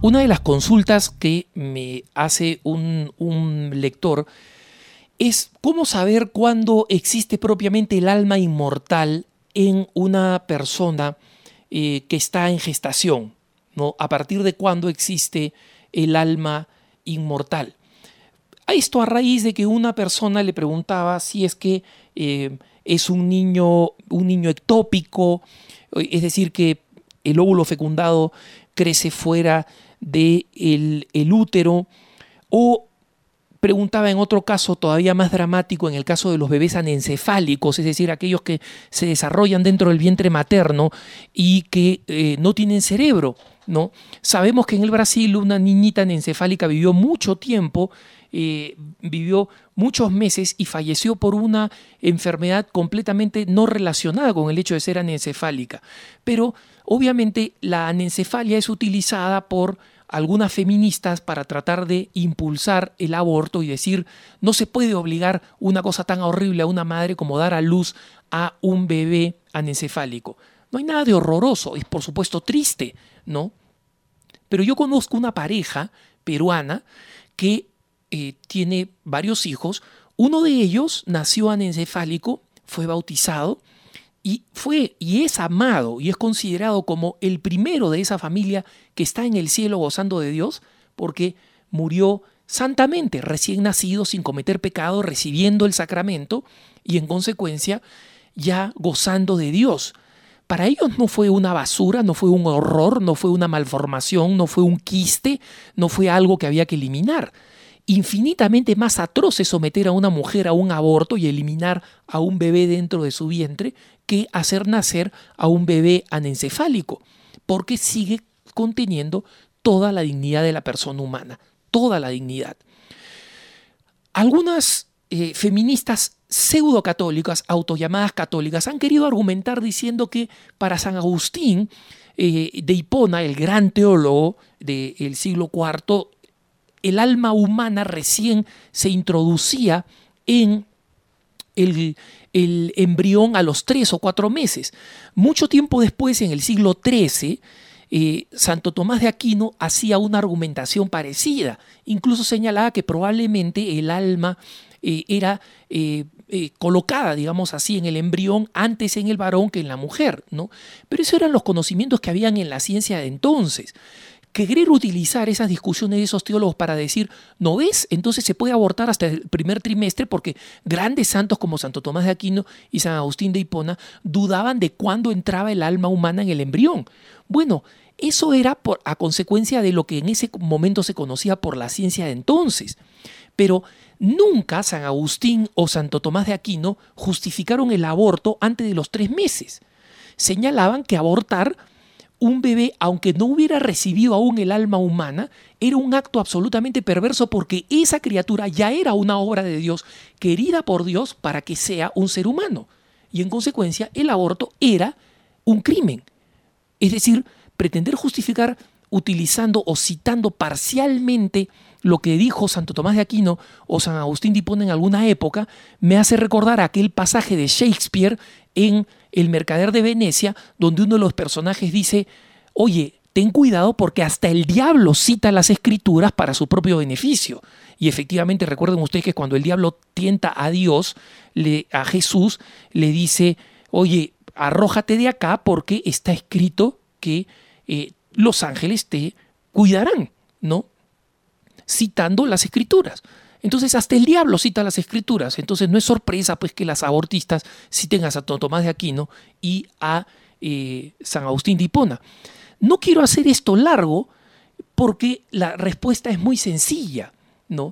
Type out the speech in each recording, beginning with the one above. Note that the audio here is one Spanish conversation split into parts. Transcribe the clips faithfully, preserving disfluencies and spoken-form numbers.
una de las consultas que me hace un, un lector es cómo saber cuándo existe propiamente el alma inmortal en una persona eh, que está en gestación, ¿no? A partir de cuándo existe el alma inmortal. Esto a raíz de que una persona le preguntaba si es que eh, es un niño, un niño ectópico, es decir, que el óvulo fecundado crece fuera del el útero, o preguntaba en otro caso todavía más dramático, en el caso de los bebés anencefálicos, es decir, aquellos que se desarrollan dentro del vientre materno y que eh, no tienen cerebro, ¿no? Sabemos que en el Brasil una niñita anencefálica vivió mucho tiempo, eh, vivió muchos meses y falleció por una enfermedad completamente no relacionada con el hecho de ser anencefálica. Pero obviamente la anencefalia es utilizada por algunas feministas para tratar de impulsar el aborto y decir, no se puede obligar una cosa tan horrible a una madre como dar a luz a un bebé anencefálico. No hay nada de horroroso, es por supuesto triste, ¿no? Pero yo conozco una pareja peruana que eh, tiene varios hijos. Uno de ellos nació anencefálico, fue bautizado y fue y es amado y es considerado como el primero de esa familia que está en el cielo gozando de Dios, porque murió santamente, recién nacido, sin cometer pecado, recibiendo el sacramento y en consecuencia ya gozando de Dios. Para ellos no fue una basura, no fue un horror, no fue una malformación, no fue un quiste, no fue algo que había que eliminar. Infinitamente más atroz es someter a una mujer a un aborto y eliminar a un bebé dentro de su vientre que hacer nacer a un bebé anencefálico, porque sigue conteniendo toda la dignidad de la persona humana, toda la dignidad. Algunas eh, feministas pseudo-católicas, autollamadas católicas, han querido argumentar diciendo que para San Agustín eh, de Hipona, el gran teólogo del siglo cuarto, el alma humana recién se introducía en el, el embrión a los tres o cuatro meses. Mucho tiempo después, en el siglo trece, eh, Santo Tomás de Aquino hacía una argumentación parecida. Incluso señalaba que probablemente el alma eh, era eh, eh, colocada, digamos así, en el embrión antes en el varón que en la mujer, ¿no? Pero esos eran los conocimientos que habían en la ciencia de entonces. Querer utilizar esas discusiones de esos teólogos para decir, ¿no ves? Entonces se puede abortar hasta el primer trimestre porque grandes santos como Santo Tomás de Aquino y San Agustín de Hipona dudaban de cuándo entraba el alma humana en el embrión. Bueno, eso era por, a consecuencia de lo que en ese momento se conocía por la ciencia de entonces. Pero nunca San Agustín o Santo Tomás de Aquino justificaron el aborto antes de los tres meses. Señalaban que abortar un bebé, aunque no hubiera recibido aún el alma humana, era un acto absolutamente perverso porque esa criatura ya era una obra de Dios, querida por Dios para que sea un ser humano. Y en consecuencia, el aborto era un crimen. Es decir, pretender justificar utilizando o citando parcialmente lo que dijo Santo Tomás de Aquino o San Agustín de Hipona en alguna época, me hace recordar aquel pasaje de Shakespeare en El mercader de Venecia, donde uno de los personajes dice, oye, ten cuidado porque hasta el diablo cita las escrituras para su propio beneficio. Y efectivamente recuerden ustedes que cuando el diablo tienta a Dios, le, a Jesús, le dice, oye, arrójate de acá porque está escrito que eh, los ángeles te cuidarán, ¿no? Citando las escrituras. Entonces hasta el diablo cita las escrituras. Entonces no es sorpresa pues que las abortistas citen a Santo Tomás de Aquino y a eh, San Agustín de Hipona. No quiero hacer esto largo porque la respuesta es muy sencilla, ¿no?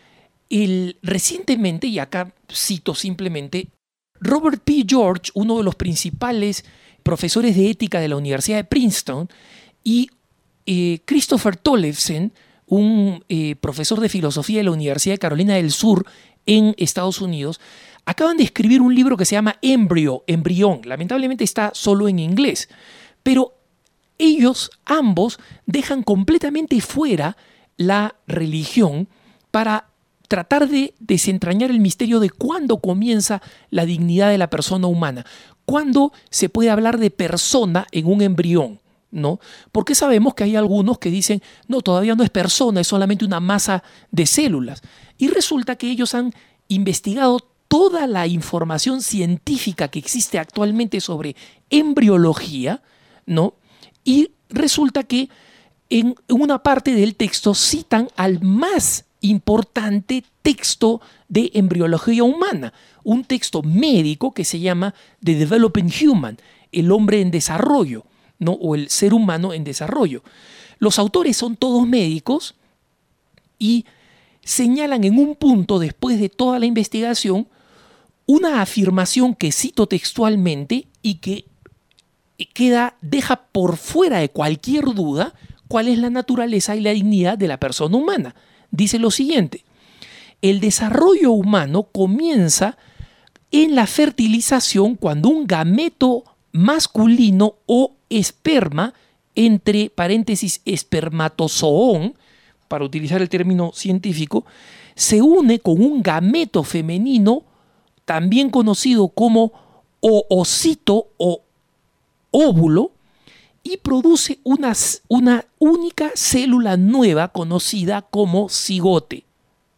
El, recientemente, y acá cito simplemente, Robert P. George, uno de los principales profesores de ética de la Universidad de Princeton, y eh, Christopher Tollefsen, un eh, profesor de filosofía de la Universidad de Carolina del Sur en Estados Unidos, acaban de escribir un libro que se llama Embryo, embrión. Lamentablemente está solo en inglés, pero ellos ambos dejan completamente fuera la religión para tratar de desentrañar el misterio de cuándo comienza la dignidad de la persona humana, cuándo se puede hablar de persona en un embrión, ¿no? Porque sabemos que hay algunos que dicen, no, todavía no es persona, es solamente una masa de células. Y resulta que ellos han investigado toda la información científica que existe actualmente sobre embriología, ¿no? Y resulta que en una parte del texto citan al más importante texto de embriología humana, un texto médico que se llama The Developing Human, el hombre en desarrollo, ¿no? O el ser humano en desarrollo. Los autores son todos médicos y señalan en un punto, después de toda la investigación, una afirmación que cito textualmente y que queda, deja por fuera de cualquier duda cuál es la naturaleza y la dignidad de la persona humana. Dice lo siguiente: el desarrollo humano comienza en la fertilización cuando un gameto masculino o esperma, entre paréntesis espermatozoón, para utilizar el término científico, se une con un gameto femenino, también conocido como oocito o óvulo, y produce una, una única célula nueva conocida como cigote.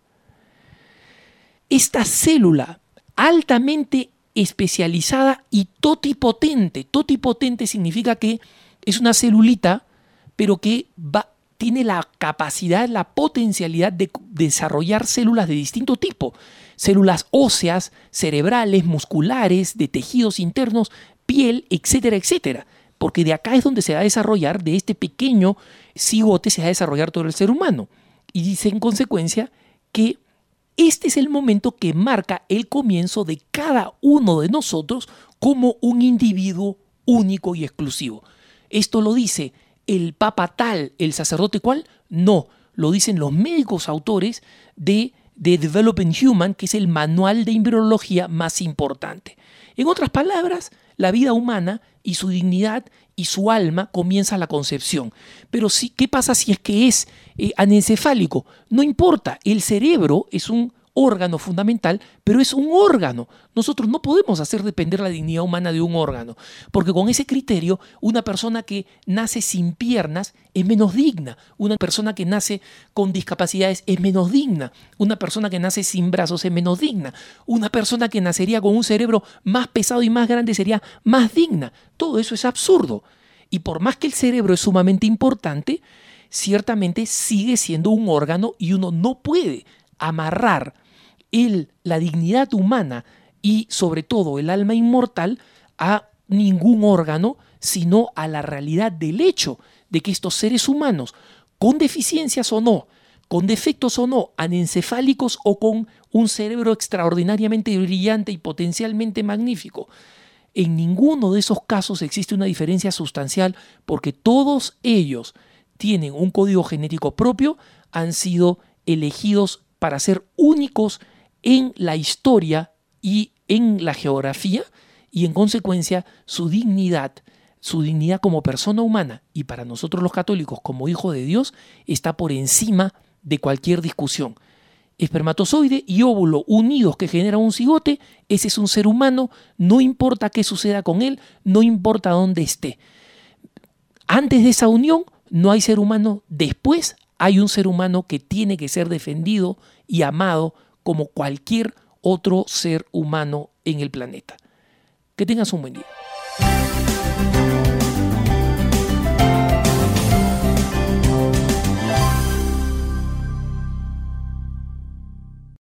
Esta célula altamente especializada y totipotente. Totipotente significa que es una celulita, pero que va, tiene la capacidad, la potencialidad de desarrollar células de distinto tipo. Células óseas, cerebrales, musculares, de tejidos internos, piel, etcétera, etcétera. Porque de acá es donde se va a desarrollar, de este pequeño cigote se va a desarrollar todo el ser humano. Y dice en consecuencia que este es el momento que marca el comienzo de cada uno de nosotros como un individuo único y exclusivo. ¿Esto lo dice el papa tal, el sacerdote cual? No, lo dicen los médicos autores de The Developing Human, que es el manual de embriología más importante. En otras palabras, la vida humana y su dignidad y su alma comienza a la concepción. Pero sí, ¿qué pasa si es que es eh, anencefálico? No importa, el cerebro es un órgano fundamental, pero es un órgano. Nosotros no podemos hacer depender la dignidad humana de un órgano, porque con ese criterio, una persona que nace sin piernas es menos digna, una persona que nace con discapacidades es menos digna, una persona que nace sin brazos es menos digna, una persona que nacería con un cerebro más pesado y más grande sería más digna. Todo eso es absurdo. Y por más que el cerebro es sumamente importante, ciertamente sigue siendo un órgano y uno no puede amarrar el, la dignidad humana y sobre todo el alma inmortal a ningún órgano, sino a la realidad del hecho de que estos seres humanos, con deficiencias o no, con defectos o no, anencefálicos o con un cerebro extraordinariamente brillante y potencialmente magnífico, en ninguno de esos casos existe una diferencia sustancial, porque todos ellos tienen un código genético propio, han sido elegidos para ser únicos en la historia y en la geografía, y en consecuencia su dignidad, su dignidad como persona humana y para nosotros los católicos como hijos de Dios está por encima de cualquier discusión. Espermatozoide y óvulo unidos que generan un cigote, ese es un ser humano, no importa qué suceda con él, no importa dónde esté. Antes de esa unión no hay ser humano, después hay un ser humano que tiene que ser defendido y amado como cualquier otro ser humano en el planeta. Que tengas un buen día.